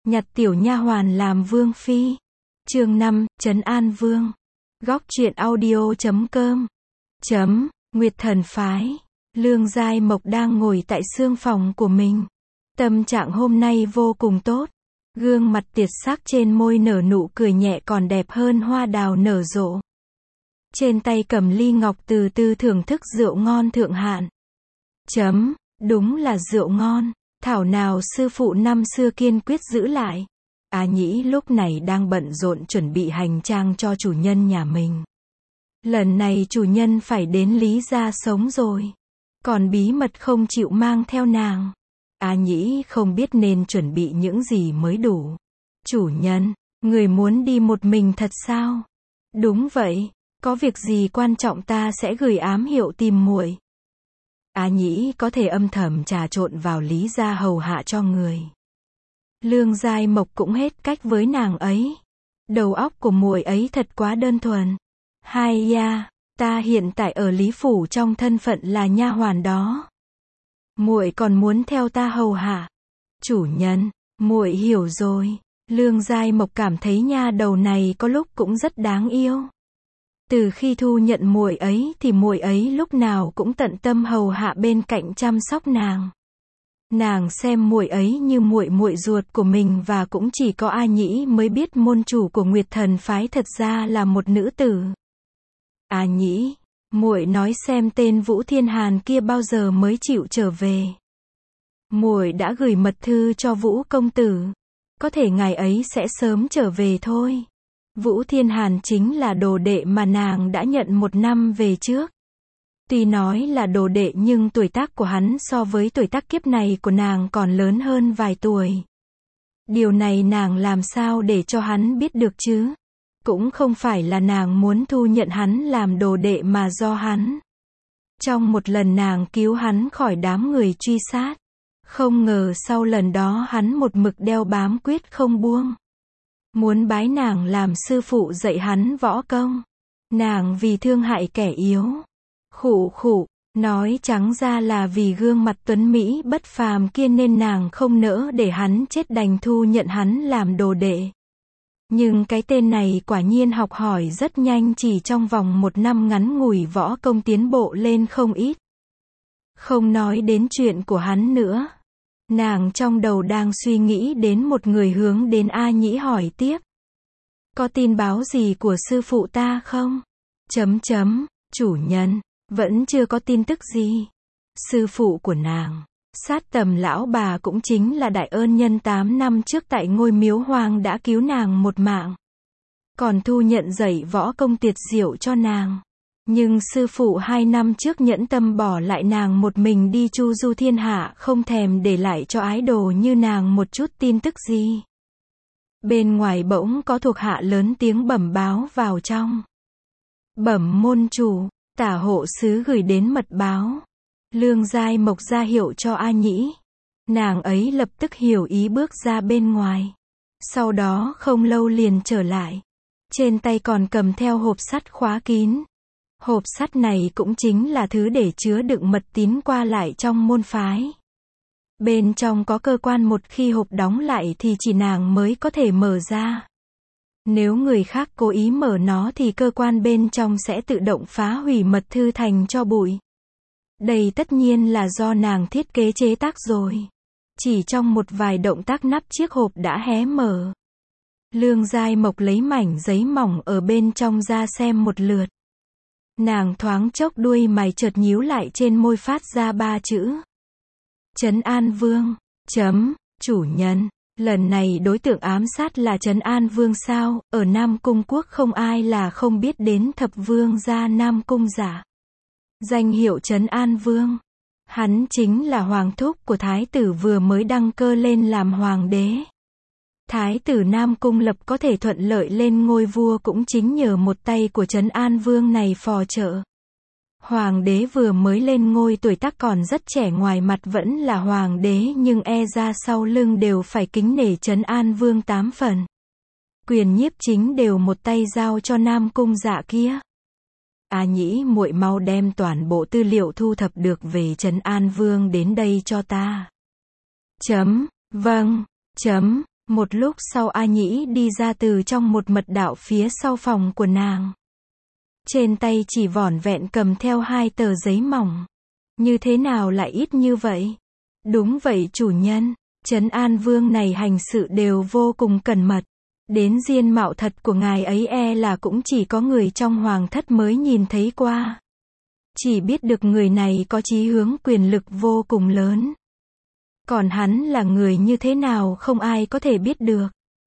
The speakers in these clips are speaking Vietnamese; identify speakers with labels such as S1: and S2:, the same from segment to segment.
S1: nhặt tiểu nha hoàn làm vương phi. Chương 5, Trấn An Vương. Góc truyện audio.com. Nguyệt Thần Phái. Lương Giai Mộc đang ngồi tại xương phòng của mình. Tâm trạng hôm nay vô cùng tốt. Gương mặt tiệt sắc trên môi nở nụ cười nhẹ còn đẹp hơn hoa đào nở rộ. Trên tay cầm ly ngọc từ từ thưởng thức rượu ngon thượng hạng. Đúng là rượu ngon. Thảo nào sư phụ năm xưa kiên quyết giữ lại. A Nhĩ lúc này đang bận rộn chuẩn bị hành trang cho chủ nhân nhà mình. Lần này chủ nhân phải đến Lý gia sống rồi. Còn bí mật không chịu mang theo nàng. A Nhĩ không biết nên chuẩn bị những gì mới đủ. Chủ nhân, người muốn đi một mình thật sao? Đúng vậy, có việc gì quan trọng ta sẽ gửi ám hiệu tìm muội. A Nhĩ có thể âm thầm trà trộn vào Lý gia hầu hạ cho người. Lương Giai Mộc cũng hết cách với nàng ấy. Đầu óc của muội ấy thật quá đơn thuần. Hai ya, ta hiện tại ở Lý phủ trong thân phận là nha hoàn đó. Muội còn muốn theo ta hầu hạ. Chủ nhân, muội hiểu rồi. Lương Giai Mộc cảm thấy nha đầu này có lúc cũng rất đáng yêu. Từ khi thu nhận muội ấy thì muội ấy lúc nào cũng tận tâm hầu hạ bên cạnh chăm sóc nàng. Nàng xem muội ấy như muội muội ruột của mình và cũng chỉ có A Nhĩ mới biết môn chủ của Nguyệt Thần Phái thật ra là một nữ tử. A Nhĩ, muội nói xem tên Vũ Thiên Hàn kia bao giờ mới chịu trở về. Muội đã gửi mật thư cho Vũ công tử. Có thể ngài ấy sẽ sớm trở về thôi. Vũ Thiên Hàn chính là đồ đệ mà nàng đã nhận 1 năm về trước. Tuy nói là đồ đệ nhưng tuổi tác của hắn so với tuổi tác kiếp này của nàng còn lớn hơn vài tuổi. Điều này nàng làm sao để cho hắn biết được chứ? Cũng không phải là nàng muốn thu nhận hắn làm đồ đệ mà do hắn. Trong một lần nàng cứu hắn khỏi đám người truy sát. Không ngờ sau lần đó hắn một mực đeo bám quyết không buông. Muốn bái nàng làm sư phụ dạy hắn võ công. Nàng vì thương hại kẻ yếu. Nói trắng ra là vì gương mặt tuấn Mỹ bất phàm kia nên nàng không nỡ để hắn chết đành thu nhận hắn làm đồ đệ. Nhưng cái tên này quả nhiên học hỏi rất nhanh, chỉ trong vòng 1 năm ngắn ngủi võ công tiến bộ lên không ít. Không nói đến chuyện của hắn nữa. Nàng trong đầu đang suy nghĩ đến một người hướng đến A Nhĩ hỏi tiếp. Có tin báo gì của sư phụ ta không? Chủ nhân, vẫn chưa có tin tức gì. Sư phụ của nàng, Sát Tầm lão bà cũng chính là đại ơn nhân 8 năm trước tại ngôi miếu hoang đã cứu nàng một mạng. Còn thu nhận dạy võ công tuyệt diệu cho nàng. Nhưng sư phụ 2 năm trước nhẫn tâm bỏ lại nàng một mình đi chu du thiên hạ, không thèm để lại cho ái đồ như nàng một chút tin tức gì. Bên ngoài bỗng có thuộc hạ lớn tiếng bẩm báo vào trong. Bẩm môn chủ, Tả hộ sứ gửi đến mật báo. Lương Giai Mộc ra hiệu cho A Nhĩ. Nàng ấy lập tức hiểu ý bước ra bên ngoài. Sau đó không lâu liền trở lại. Trên tay còn cầm theo hộp sắt khóa kín. Hộp sắt này cũng chính là thứ để chứa đựng mật tín qua lại trong môn phái. Bên trong có cơ quan, một khi hộp đóng lại thì chỉ nàng mới có thể mở ra. Nếu người khác cố ý mở nó thì cơ quan bên trong sẽ tự động phá hủy mật thư thành tro bụi. Đây tất nhiên là do nàng thiết kế chế tác rồi. Chỉ trong một vài động tác nắp chiếc hộp đã hé mở. Lương Giai Mộc lấy mảnh giấy mỏng ở bên trong ra xem một lượt. Nàng thoáng chốc đuôi mày chợt nhíu lại, trên môi phát ra 3 chữ. Trấn An Vương. Chủ nhân, lần này đối tượng ám sát là Trấn An Vương sao? Ở Nam Cung Quốc không ai là không biết đến thập vương gia Nam Cung giả. Danh hiệu Trấn An Vương. Hắn chính là hoàng thúc của thái tử vừa mới đăng cơ lên làm hoàng đế. Thái tử Nam Cung Lập có thể thuận lợi lên ngôi vua cũng chính nhờ một tay của Trấn An Vương này phò trợ. Hoàng đế vừa mới lên ngôi tuổi tác còn rất trẻ, ngoài mặt vẫn là hoàng đế nhưng e ra sau lưng đều phải kính nể Trấn An Vương 8 phần. Quyền nhiếp chính đều một tay giao cho Nam Cung dạ kia. A Nhĩ, muội mau đem toàn bộ tư liệu thu thập được về Trấn An Vương đến đây cho ta. Vâng. Một lúc sau A Nhĩ đi ra từ trong một mật đạo phía sau phòng của nàng. Trên tay chỉ vỏn vẹn cầm theo 2 tờ giấy mỏng. Như thế nào lại ít như vậy? Đúng vậy chủ nhân, Trấn An Vương này hành sự đều vô cùng cẩn mật. Đến diên mạo thật của ngài ấy là cũng chỉ có người trong hoàng thất mới nhìn thấy qua. Chỉ biết được người này có chí hướng quyền lực vô cùng lớn. Còn hắn là người như thế nào không ai có thể biết được.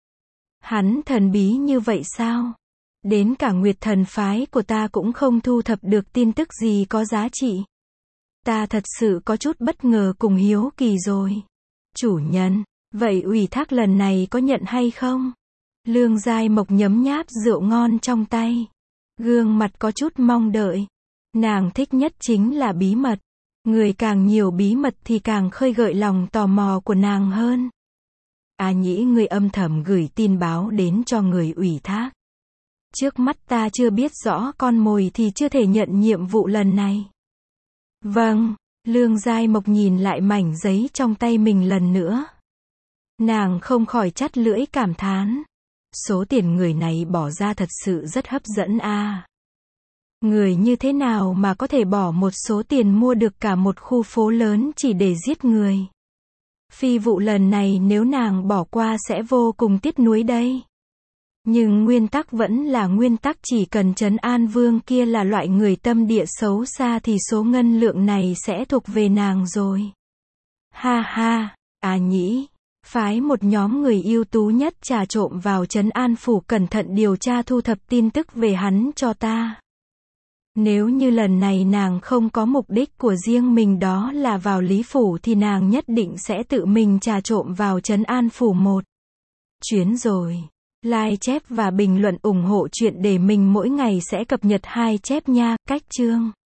S1: Hắn thần bí như vậy sao? Đến cả Nguyệt Thần phái của ta cũng không thu thập được tin tức gì có giá trị. Ta thật sự có chút bất ngờ cùng hiếu kỳ rồi. Chủ nhân, vậy ủy thác lần này có nhận hay không? Lương Giai Mộc nhấm nháp rượu ngon trong tay. Gương mặt có chút mong đợi. Nàng thích nhất chính là bí mật. Người càng nhiều bí mật thì càng khơi gợi lòng tò mò của nàng hơn. A Nhĩ, ngươi âm thầm gửi tin báo đến cho người ủy thác. Trước mắt ta chưa biết rõ con mồi thì chưa thể nhận nhiệm vụ lần này. Vâng, Lương Giai Mộc nhìn lại mảnh giấy trong tay mình lần nữa. Nàng không khỏi chắt lưỡi cảm thán. Số tiền người này bỏ ra thật sự rất hấp dẫn a. Người như thế nào mà có thể bỏ một số tiền mua được cả một khu phố lớn chỉ để giết người? Phi vụ lần này nếu nàng bỏ qua sẽ vô cùng tiếc nuối đây. Nhưng nguyên tắc vẫn là nguyên tắc, chỉ cần Trấn An Vương kia là loại người tâm địa xấu xa thì số ngân lượng này sẽ thuộc về nàng rồi. Ha ha, A Nhĩ, phái một nhóm người ưu tú nhất trà trộn vào Trấn An Phủ, cẩn thận điều tra thu thập tin tức về hắn cho ta. Nếu như lần này nàng không có mục đích của riêng mình đó là vào Lý Phủ thì nàng nhất định sẽ tự mình trà trộn vào Trấn An Phủ một chuyến rồi. Like, chép và bình luận ủng hộ chuyện để mình mỗi ngày sẽ cập nhật 2 chép nha. Cách chương